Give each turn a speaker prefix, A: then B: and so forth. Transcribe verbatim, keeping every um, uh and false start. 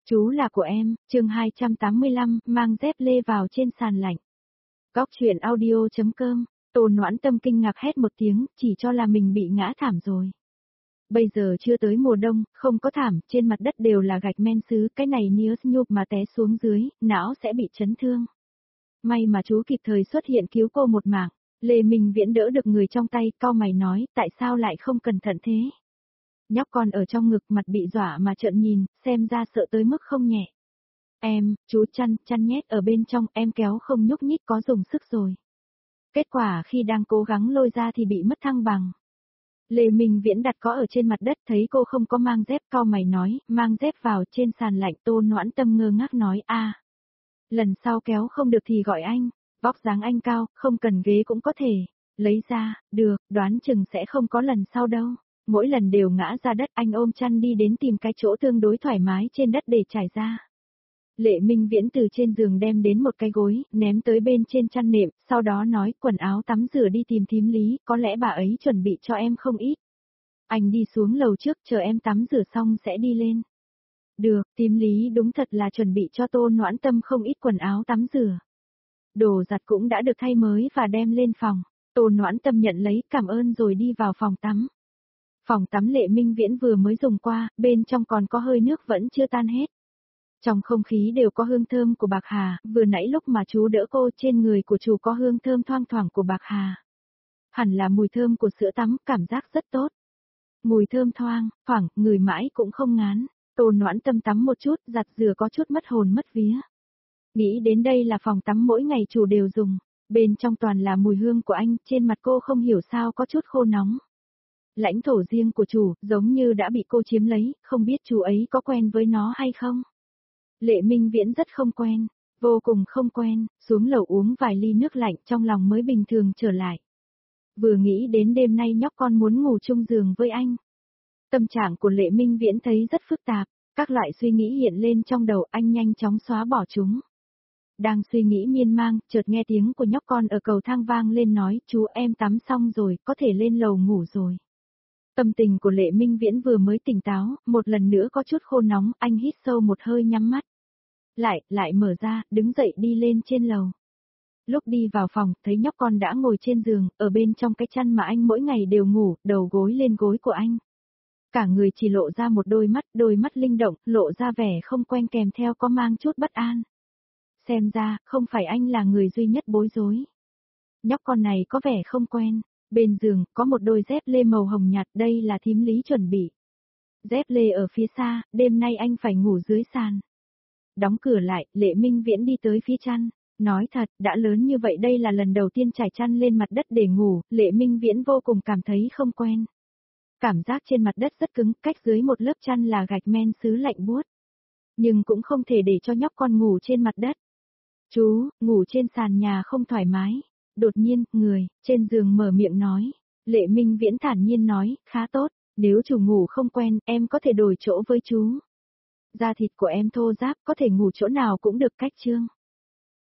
A: Chú là của em, chương hai trăm tám mươi lăm, mang dép lê vào trên sàn lạnh. Góc truyện audio chấm com, Tô Noãn Tâm kinh ngạc hét một tiếng, chỉ cho là mình bị ngã thảm rồi. Bây giờ chưa tới mùa đông, không có thảm, trên mặt đất đều là gạch men sứ, cái này nếu nhụp mà té xuống dưới, não sẽ bị chấn thương. May mà chú kịp thời xuất hiện cứu cô một mạng. Lê Minh Viễn đỡ được người trong tay, cau mày nói, tại sao lại không cẩn thận thế? Nhóc con ở trong ngực mặt bị dọa mà trợn nhìn, xem ra sợ tới mức không nhẹ. Em, chú chăn, chăn nhét ở bên trong, em kéo không nhúc nhích có dùng sức rồi. Kết quả khi đang cố gắng lôi ra thì bị mất thăng bằng. Lê Minh Viễn đặt có ở trên mặt đất thấy cô không có mang dép, cau mày nói, mang dép vào trên sàn lạnh. Tô Noãn Tâm ngơ ngác nói, a, lần sau kéo không được thì gọi anh, vóc dáng anh cao, không cần ghế cũng có thể. Lấy ra, được, đoán chừng sẽ không có lần sau đâu. Mỗi lần đều ngã ra đất, anh ôm chăn đi đến tìm cái chỗ tương đối thoải mái trên đất để trải ra. Lệ Minh Viễn từ trên giường đem đến một cái gối, ném tới bên trên chăn nệm, sau đó nói quần áo tắm rửa đi tìm thím Lý, có lẽ bà ấy chuẩn bị cho em không ít. Anh đi xuống lầu trước, chờ em tắm rửa xong sẽ đi lên. Được, thím Lý đúng thật là chuẩn bị cho Tô Noãn Tâm không ít quần áo tắm rửa. Đồ giặt cũng đã được thay mới và đem lên phòng. Tô Noãn Tâm nhận lấy, cảm ơn rồi đi vào phòng tắm. Phòng tắm Lệ Minh Viễn vừa mới dùng qua, bên trong còn có hơi nước vẫn chưa tan hết. Trong không khí đều có hương thơm của bạc hà, vừa nãy lúc mà chú đỡ cô trên người của chú có hương thơm thoang thoảng của bạc hà. Hẳn là mùi thơm của sữa tắm, cảm giác rất tốt. Mùi thơm thoang, thoảng, người mãi cũng không ngán. Tô Noãn Tâm tắm một chút, giặt rửa có chút mất hồn mất vía. Nghĩ đến đây là phòng tắm mỗi ngày chủ đều dùng, bên trong toàn là mùi hương của anh, trên mặt cô không hiểu sao có chút khô nóng. Lãnh thổ riêng của chủ, giống như đã bị cô chiếm lấy, không biết chú ấy có quen với nó hay không? Lệ Minh Viễn rất không quen, vô cùng không quen, xuống lầu uống vài ly nước lạnh trong lòng mới bình thường trở lại. Vừa nghĩ đến đêm nay nhóc con muốn ngủ chung giường với anh. Tâm trạng của Lệ Minh Viễn thấy rất phức tạp, các loại suy nghĩ hiện lên trong đầu anh nhanh chóng xóa bỏ chúng. Đang suy nghĩ miên man, chợt nghe tiếng của nhóc con ở cầu thang vang lên nói, chú em tắm xong rồi, có thể lên lầu ngủ rồi. Tâm tình của Lệ Minh Viễn vừa mới tỉnh táo, một lần nữa có chút khô nóng, anh hít sâu một hơi nhắm mắt. Lại, lại mở ra, đứng dậy đi lên trên lầu. Lúc đi vào phòng, thấy nhóc con đã ngồi trên giường, ở bên trong cái chăn mà anh mỗi ngày đều ngủ, đầu gối lên gối của anh. Cả người chỉ lộ ra một đôi mắt, đôi mắt linh động, lộ ra vẻ không quen kèm theo có mang chút bất an. Xem ra, không phải anh là người duy nhất bối rối. Nhóc con này có vẻ không quen. Bên giường, có một đôi dép lê màu hồng nhạt, đây là thím Lý chuẩn bị. Dép lê ở phía xa, đêm nay anh phải ngủ dưới sàn. Đóng cửa lại, Lệ Minh Viễn đi tới phía chăn. Nói thật, đã lớn như vậy đây là lần đầu tiên trải chăn lên mặt đất để ngủ, Lệ Minh Viễn vô cùng cảm thấy không quen. Cảm giác trên mặt đất rất cứng, cách dưới một lớp chăn là gạch men sứ lạnh buốt. Nhưng cũng không thể để cho nhóc con ngủ trên mặt đất. Chú, ngủ trên sàn nhà không thoải mái. Đột nhiên, người, trên giường mở miệng nói. Lệ Minh Viễn thản nhiên nói, khá tốt, nếu chủ ngủ không quen, em có thể đổi chỗ với chú. Da thịt của em thô ráp, có thể ngủ chỗ nào cũng được cách chương.